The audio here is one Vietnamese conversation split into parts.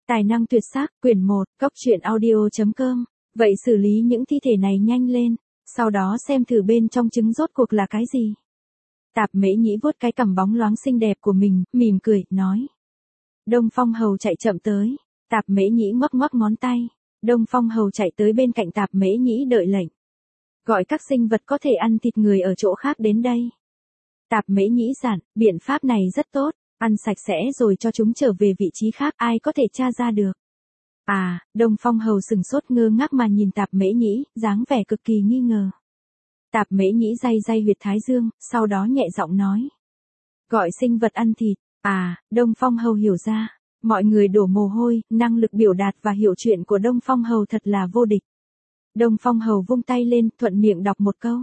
Tài năng tuyệt sắc, quyển 1, cốc truyện audio.com. Vậy xử lý những thi thể này nhanh lên, sau đó xem thử bên trong trứng rốt cuộc là cái gì. Tạp Mễ Nhĩ vuốt cái cằm bóng loáng xinh đẹp của mình, mỉm cười, nói. Đông Phong Hầu chạy chậm tới. Tạp Mễ Nhĩ ngoắc ngoắc ngón tay. Đông Phong Hầu chạy tới bên cạnh Tạp Mễ Nhĩ đợi lệnh. Gọi các sinh vật có thể ăn thịt người ở chỗ khác đến đây. Tạp Mễ Nhĩ dặn, biện pháp này rất tốt, ăn sạch sẽ rồi cho chúng trở về vị trí khác, ai có thể tra ra được. À, Đông Phong Hầu sừng sốt ngơ ngác mà nhìn Tạp Mễ Nhĩ, dáng vẻ cực kỳ nghi ngờ. Tạp Mễ Nhĩ day day huyệt thái dương, sau đó nhẹ giọng nói. Gọi sinh vật ăn thịt. À, Đông Phong Hầu hiểu ra. Mọi người đổ mồ hôi, năng lực biểu đạt và hiểu chuyện của Đông Phong Hầu thật là vô địch. Đông Phong Hầu vung tay lên, thuận miệng đọc một câu.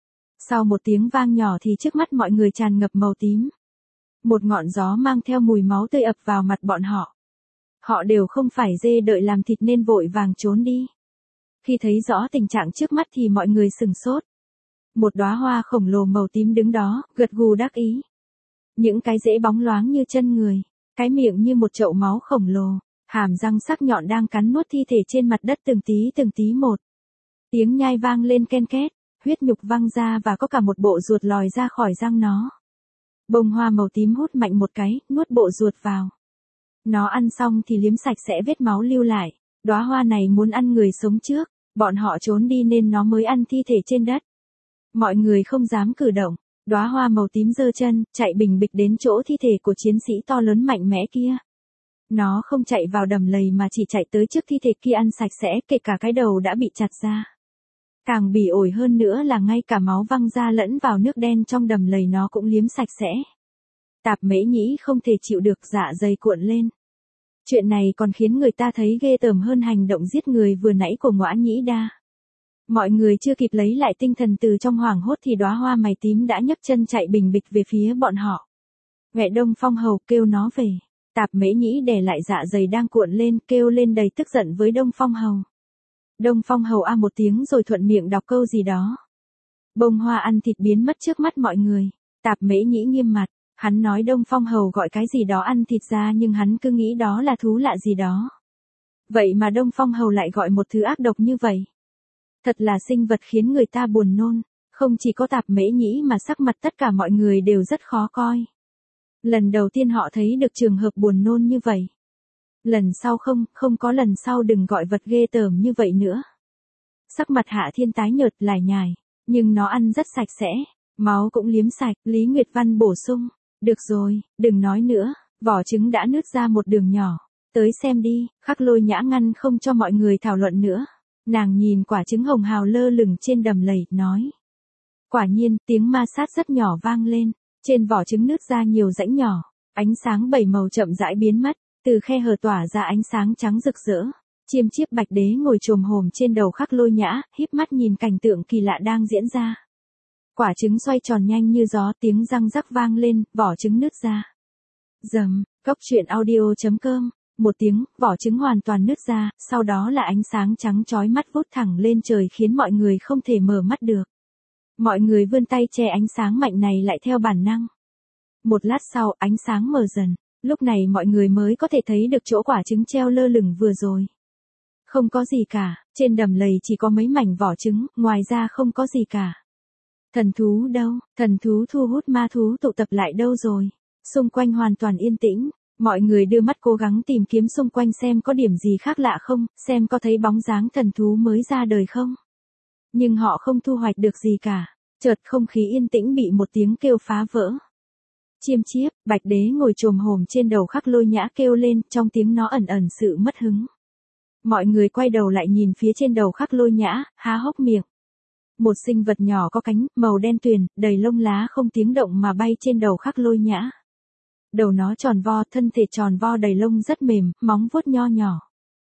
Sau một tiếng vang nhỏ thì trước mắt mọi người tràn ngập màu tím. Một ngọn gió mang theo mùi máu tươi ập vào mặt bọn họ. Họ đều không phải dê đợi làm thịt nên vội vàng trốn đi. Khi thấy rõ tình trạng trước mắt thì mọi người sừng sốt. Một đóa hoa khổng lồ màu tím đứng đó, gật gù đắc ý. Những cái rễ bóng loáng như chân người, cái miệng như một chậu máu khổng lồ, hàm răng sắc nhọn đang cắn nuốt thi thể trên mặt đất từng tí một. Tiếng nhai vang lên ken két, huyết nhục văng ra và có cả một bộ ruột lòi ra khỏi răng nó. Bông hoa màu tím hút mạnh một cái, nuốt bộ ruột vào. Nó ăn xong thì liếm sạch sẽ vết máu lưu lại. Đóa hoa này muốn ăn người sống trước, bọn họ trốn đi nên nó mới ăn thi thể trên đất. Mọi người không dám cử động. Đóa hoa màu tím giơ chân, chạy bình bịch đến chỗ thi thể của chiến sĩ to lớn mạnh mẽ kia. Nó không chạy vào đầm lầy mà chỉ chạy tới trước thi thể kia ăn sạch sẽ, kể cả cái đầu đã bị chặt ra. Càng bỉ ổi hơn nữa là ngay cả máu văng ra lẫn vào nước đen trong đầm lầy nó cũng liếm sạch sẽ. Tạp Mễ Nhĩ không thể chịu được, dạ dày cuộn lên. Chuyện này còn khiến người ta thấy ghê tởm hơn hành động giết người vừa nãy của Ngõa Nhĩ Đa. Mọi người chưa kịp lấy lại tinh thần từ trong hoảng hốt thì đóa hoa mày tím đã nhấc chân chạy bình bịch về phía bọn họ. Mẹ Đông Phong Hầu kêu nó về. Tạp Mễ Nhĩ đè lại dạ dày đang cuộn lên, kêu lên đầy tức giận với Đông Phong Hầu. Đông Phong Hầu a một tiếng rồi thuận miệng đọc câu gì đó. Bông hoa ăn thịt biến mất trước mắt mọi người. Tạp Mễ Nhĩ nghiêm mặt, hắn nói Đông Phong Hầu gọi cái gì đó ăn thịt ra nhưng hắn cứ nghĩ đó là thú lạ gì đó. Vậy mà Đông Phong Hầu lại gọi một thứ ác độc như vậy. Thật là sinh vật khiến người ta buồn nôn, không chỉ có Tạp Mễ Nhĩ mà sắc mặt tất cả mọi người đều rất khó coi. Lần đầu tiên họ thấy được trường hợp buồn nôn như vậy. Lần sau không có lần sau đừng gọi vật ghê tởm như vậy nữa. Sắc mặt Hạ Thiên tái nhợt lải nhải, nhưng nó ăn rất sạch sẽ, máu cũng liếm sạch, Lý Nguyệt Văn bổ sung. Được rồi, đừng nói nữa, vỏ trứng đã nứt ra một đường nhỏ, tới xem đi, Khắc Lôi Nhã ngăn không cho mọi người thảo luận nữa. Nàng nhìn quả trứng hồng hào lơ lửng trên đầm lầy, nói. Quả nhiên, tiếng ma sát rất nhỏ vang lên, trên vỏ trứng nứt ra nhiều rãnh nhỏ, ánh sáng bảy màu chậm rãi biến mất, từ khe hở tỏa ra ánh sáng trắng rực rỡ. Chiêm Chiếp Bạch Đế ngồi chồm hổm trên đầu Khắc Lôi Nhã, híp mắt nhìn cảnh tượng kỳ lạ đang diễn ra. Quả trứng xoay tròn nhanh như gió, tiếng răng rắc vang lên, vỏ trứng nứt ra. Rầm, cốc truyện audio.com. Một tiếng, vỏ trứng hoàn toàn nứt ra, sau đó là ánh sáng trắng chói mắt vút thẳng lên trời khiến mọi người không thể mở mắt được. Mọi người vươn tay che ánh sáng mạnh này lại theo bản năng. Một lát sau, ánh sáng mờ dần, lúc này mọi người mới có thể thấy được chỗ quả trứng treo lơ lửng vừa rồi. Không có gì cả, trên đầm lầy chỉ có mấy mảnh vỏ trứng, ngoài ra không có gì cả. Thần thú đâu, thần thú thu hút ma thú tụ tập lại đâu rồi? Xung quanh hoàn toàn yên tĩnh. Mọi người đưa mắt cố gắng tìm kiếm xung quanh xem có điểm gì khác lạ không, xem có thấy bóng dáng thần thú mới ra đời không. Nhưng họ không thu hoạch được gì cả. Chợt không khí yên tĩnh bị một tiếng kêu phá vỡ. Chiêm Chiếp, Bạch Đế ngồi chồm hổm trên đầu Khắc Lôi Nhã kêu lên, trong tiếng nó ẩn ẩn sự mất hứng. Mọi người quay đầu lại nhìn phía trên đầu Khắc Lôi Nhã, há hốc miệng. Một sinh vật nhỏ có cánh, màu đen tuyền, đầy lông lá không tiếng động mà bay trên đầu Khắc Lôi Nhã. Đầu nó tròn vo, thân thể tròn vo đầy lông rất mềm, móng vuốt nho nhỏ.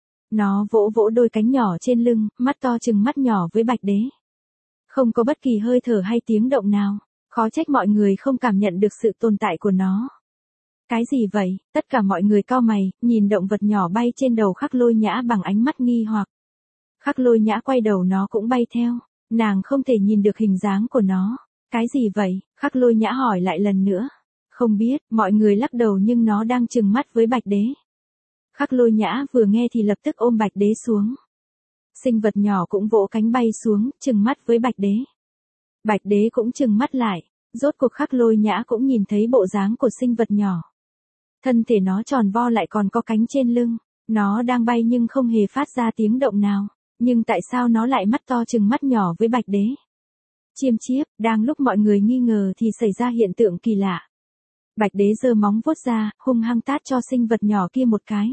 Nó vỗ vỗ đôi cánh nhỏ trên lưng, mắt to chừng mắt nhỏ với Bạch Đế. Không có bất kỳ hơi thở hay tiếng động nào, khó trách mọi người không cảm nhận được sự tồn tại của nó. Cái gì vậy? Tất cả mọi người cau mày, nhìn động vật nhỏ bay trên đầu Khắc Lôi Nhã bằng ánh mắt nghi hoặc. Khắc Lôi Nhã quay đầu nó cũng bay theo, nàng không thể nhìn được hình dáng của nó. Cái gì vậy? Khắc Lôi Nhã hỏi lại lần nữa. Không biết, mọi người lắc đầu nhưng nó đang trừng mắt với Bạch Đế. Khắc Lôi Nhã vừa nghe thì lập tức ôm Bạch Đế xuống. Sinh vật nhỏ cũng vỗ cánh bay xuống, trừng mắt với Bạch Đế. Bạch Đế cũng trừng mắt lại, rốt cuộc Khắc Lôi Nhã cũng nhìn thấy bộ dáng của sinh vật nhỏ. Thân thể nó tròn vo lại còn có cánh trên lưng, nó đang bay nhưng không hề phát ra tiếng động nào, nhưng tại sao nó lại mắt to trừng mắt nhỏ với Bạch Đế? Chiêm chiếp, đang lúc mọi người nghi ngờ thì xảy ra hiện tượng kỳ lạ. Bạch Đế giơ móng vuốt ra, hung hăng tát cho sinh vật nhỏ kia một cái.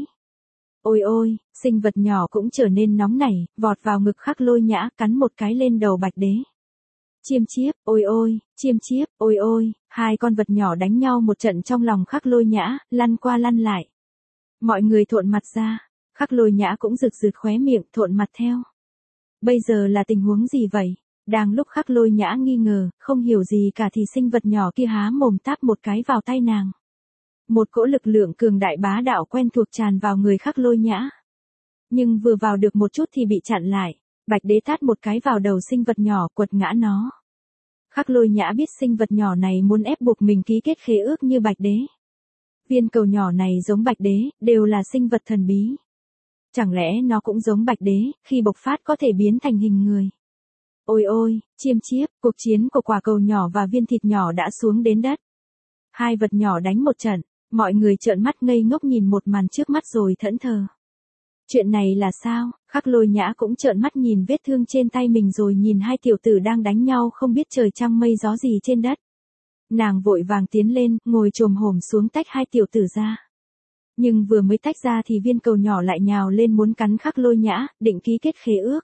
Ôi ôi, sinh vật nhỏ cũng trở nên nóng nảy, vọt vào ngực Khắc Lôi Nhã, cắn một cái lên đầu Bạch Đế. Chiêm chiếp, ôi ôi, chiêm chiếp, ôi ôi, hai con vật nhỏ đánh nhau một trận trong lòng Khắc Lôi Nhã, lăn qua lăn lại. Mọi người thộn mặt ra, Khắc Lôi Nhã cũng rực rực khóe miệng, thộn mặt theo. Bây giờ là tình huống gì vậy? Đang lúc Khắc Lôi Nhã nghi ngờ, không hiểu gì cả thì sinh vật nhỏ kia há mồm táp một cái vào tay nàng. Một cỗ lực lượng cường đại bá đạo quen thuộc tràn vào người Khắc Lôi Nhã. Nhưng vừa vào được một chút thì bị chặn lại, Bạch Đế tát một cái vào đầu sinh vật nhỏ, quật ngã nó. Khắc Lôi Nhã biết sinh vật nhỏ này muốn ép buộc mình ký kết khế ước như Bạch Đế. Viên cầu nhỏ này giống Bạch Đế, đều là sinh vật thần bí. Chẳng lẽ nó cũng giống Bạch Đế, khi bộc phát có thể biến thành hình người? Ôi ôi, chiêm chiếp, cuộc chiến của quả cầu nhỏ và viên thịt nhỏ đã xuống đến đất. Hai vật nhỏ đánh một trận, mọi người trợn mắt ngây ngốc nhìn một màn trước mắt rồi thẫn thờ. Chuyện này là sao? Khắc Lôi Nhã cũng trợn mắt nhìn vết thương trên tay mình rồi nhìn hai tiểu tử đang đánh nhau không biết trời trăng mây gió gì trên đất. Nàng vội vàng tiến lên, ngồi chồm hổm xuống tách hai tiểu tử ra. Nhưng vừa mới tách ra thì viên cầu nhỏ lại nhào lên muốn cắn Khắc Lôi Nhã, định ký kết khế ước.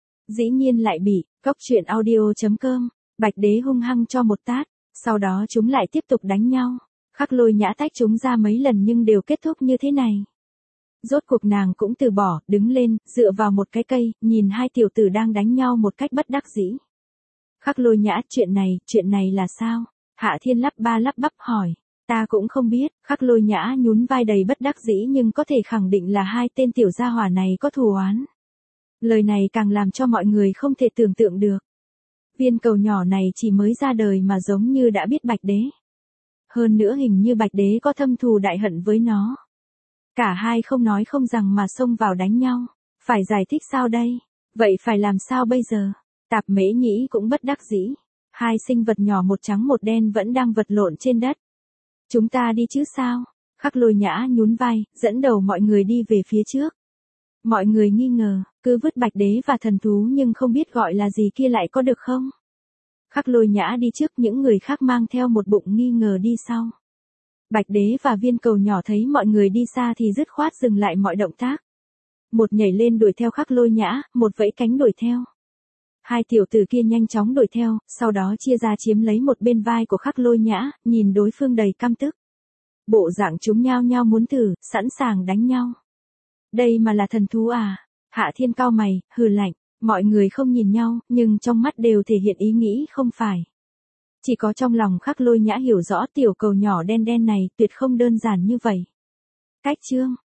Dĩ nhiên lại bị, coctruyện.audio.com, Bạch Đế hung hăng cho một tát, sau đó chúng lại tiếp tục đánh nhau. Khắc Lôi Nhã tách chúng ra mấy lần nhưng đều kết thúc như thế này. Rốt cuộc nàng cũng từ bỏ, đứng lên, dựa vào một cái cây, nhìn hai tiểu tử đang đánh nhau một cách bất đắc dĩ. Khắc Lôi Nhã, chuyện này là sao? Hạ Thiên lắp ba lắp bắp hỏi. Ta cũng không biết, Khắc Lôi Nhã nhún vai đầy bất đắc dĩ nhưng có thể khẳng định là hai tên tiểu gia hỏa này có thù oán. Lời này càng làm cho mọi người không thể tưởng tượng được. Viên cầu nhỏ này chỉ mới ra đời mà giống như đã biết Bạch Đế. Hơn nữa hình như Bạch Đế có thâm thù đại hận với nó. Cả hai không nói không rằng mà xông vào đánh nhau. Phải giải thích sao đây? Vậy phải làm sao bây giờ? Tạp Mễ Nhĩ cũng bất đắc dĩ. Hai sinh vật nhỏ một trắng một đen vẫn đang vật lộn trên đất. Chúng ta đi chứ sao? Khắc Lôi Nhã nhún vai, dẫn đầu mọi người đi về phía trước. Mọi người nghi ngờ, cứ vứt Bạch Đế và thần thú nhưng không biết gọi là gì kia lại có được không? Khắc Lôi Nhã đi trước, những người khác mang theo một bụng nghi ngờ đi sau. Bạch Đế và viên cầu nhỏ thấy mọi người đi xa thì dứt khoát dừng lại mọi động tác. Một nhảy lên đuổi theo Khắc Lôi Nhã, một vẫy cánh đuổi theo. Hai tiểu tử kia nhanh chóng đuổi theo, sau đó chia ra chiếm lấy một bên vai của Khắc Lôi Nhã, nhìn đối phương đầy căm tức. Bộ dạng chúng nhao nhao muốn thử, sẵn sàng đánh nhau. Đây mà là thần thú à? Hạ Thiên cau mày, hừ lạnh, mọi người không nhìn nhau, nhưng trong mắt đều thể hiện ý nghĩ không phải. Chỉ có trong lòng Khắc Lôi Nhã hiểu rõ tiểu cầu nhỏ đen đen này tuyệt không đơn giản như vậy. Cách chương